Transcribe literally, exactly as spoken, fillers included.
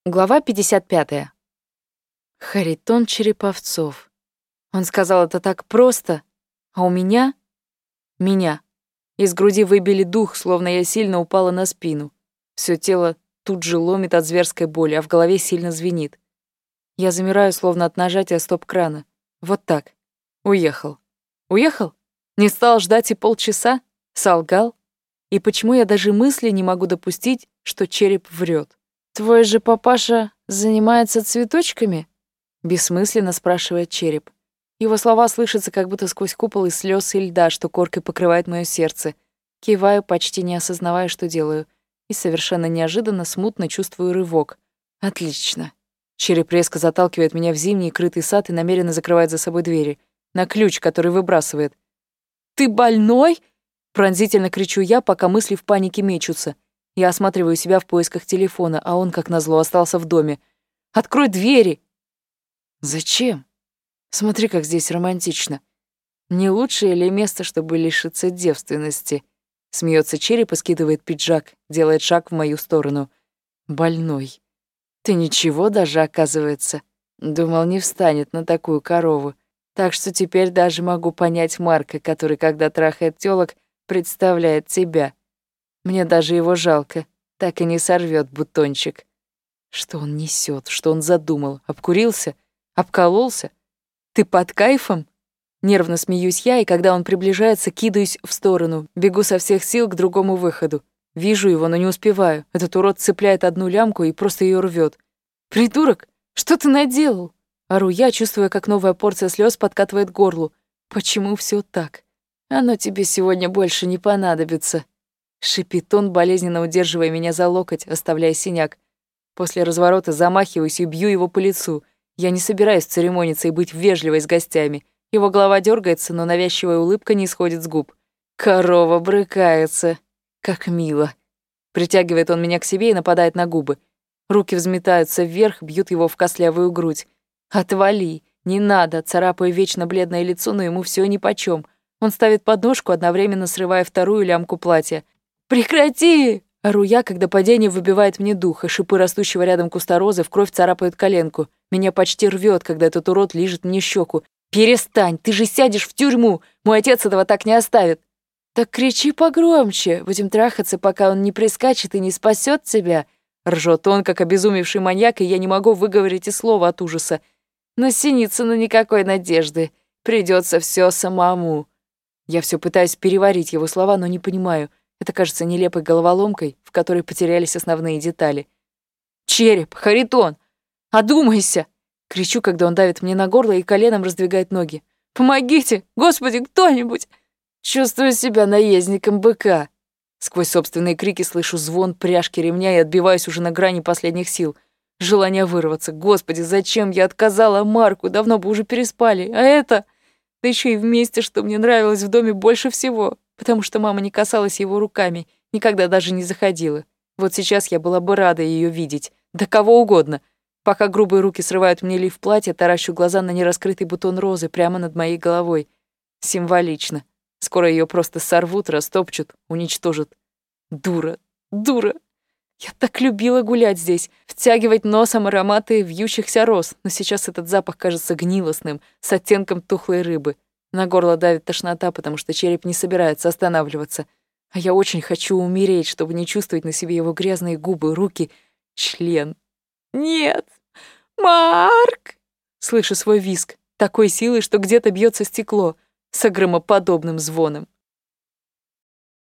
Глава пятьдесят пятая. Харитон Череповцов. Он сказал это так просто, а у меня... Меня. Из груди выбили дух, словно я сильно упала на спину. Всё тело тут же ломит от зверской боли, а в голове сильно звенит. Я замираю, словно от нажатия стоп-крана. Вот так. Уехал. Уехал? Не стал ждать и полчаса? Солгал? И почему я даже мысли не могу допустить, что Череп врет? «Твой же папаша занимается цветочками?» — бессмысленно спрашивает Череп. Его слова слышатся как будто сквозь купол из слез и льда, что коркой покрывает моё сердце. Киваю, почти не осознавая, что делаю, и совершенно неожиданно смутно чувствую рывок. Отлично. Череп резко заталкивает меня в зимний крытый сад и намеренно закрывает за собой двери. На ключ, который выбрасывает. «Ты больной?» — пронзительно кричу я, пока мысли в панике мечутся. Я осматриваю себя в поисках телефона, а он, как назло, остался в доме. «Открой двери!» «Зачем? Смотри, как здесь романтично. Не лучшее ли место, чтобы лишиться девственности?» Смеется Череп и скидывает пиджак, делает шаг в мою сторону. «Больной. Ты ничего даже, оказывается. Думал, не встанет на такую корову. Так что теперь даже могу понять Марка, который, когда трахает тёлок, представляет тебя. Мне даже его жалко, так и не сорвёт бутончик». Что он несёт, что он задумал? Обкурился? Обкололся? Ты под кайфом? Нервно смеюсь я, и когда он приближается, кидаюсь в сторону, бегу со всех сил к другому выходу. Вижу его, но не успеваю. Этот урод цепляет одну лямку и просто её рвёт. «Придурок, что ты наделал?» Ору я, чувствуя, как новая порция слёз подкатывает к горлу. «Почему всё так? Оно тебе сегодня больше не понадобится». Шипит он, болезненно удерживая меня за локоть, оставляя синяк. После разворота замахиваюсь и бью его по лицу. Я не собираюсь церемониться и быть вежливой с гостями. Его голова дергается, но навязчивая улыбка не сходит с губ. «Корова брыкается. Как мило». Притягивает он меня к себе и нападает на губы. Руки взметаются вверх, бьют его в костлявую грудь. «Отвали! Не надо!» Царапаю вечно бледное лицо, но ему всё нипочём. Он ставит подножку, одновременно срывая вторую лямку платья. «Прекрати!» — ору я, когда падение выбивает мне дух, и шипы растущего рядом куста розы в кровь царапают коленку. Меня почти рвёт, когда этот урод лижет мне щеку. «Перестань! Ты же сядешь в тюрьму! Мой отец этого так не оставит!» «Так кричи погромче! Будем трахаться, пока он не прискачет и не спасёт тебя!» Ржёт он, как обезумевший маньяк, и я не могу выговорить и слова от ужаса. «Но Синицыну никакой надежды. Придётся всё самому». Я всё пытаюсь переварить его слова, но не понимаю. Это кажется нелепой головоломкой, в которой потерялись основные детали. «Череп! Харитон! Одумайся!» Кричу, когда он давит мне на горло и коленом раздвигает ноги. «Помогите! Господи, кто-нибудь!» Чувствую себя наездником быка. Сквозь собственные крики слышу звон пряжки ремня и отбиваюсь уже на грани последних сил. Желание вырваться. Господи, зачем я отказала Марку? Давно бы уже переспали. А это... Да еще и вместе, что мне нравилось в доме больше всего. Потому что мама не касалась его руками, никогда даже не заходила. Вот сейчас я была бы рада ее видеть. Да кого угодно. Пока грубые руки срывают мне лиф платья, таращу глаза на нераскрытый бутон розы прямо над моей головой. Символично. Скоро ее просто сорвут, растопчут, уничтожат. Дура, дура. Я так любила гулять здесь, втягивать носом ароматы вьющихся роз, но сейчас этот запах кажется гнилостным, с оттенком тухлой рыбы. На горло давит тошнота, потому что Череп не собирается останавливаться. А я очень хочу умереть, чтобы не чувствовать на себе его грязные губы, руки, член. «Нет! Марк!» Слышу свой визг, такой силой, что где-то бьется стекло, с громоподобным звоном.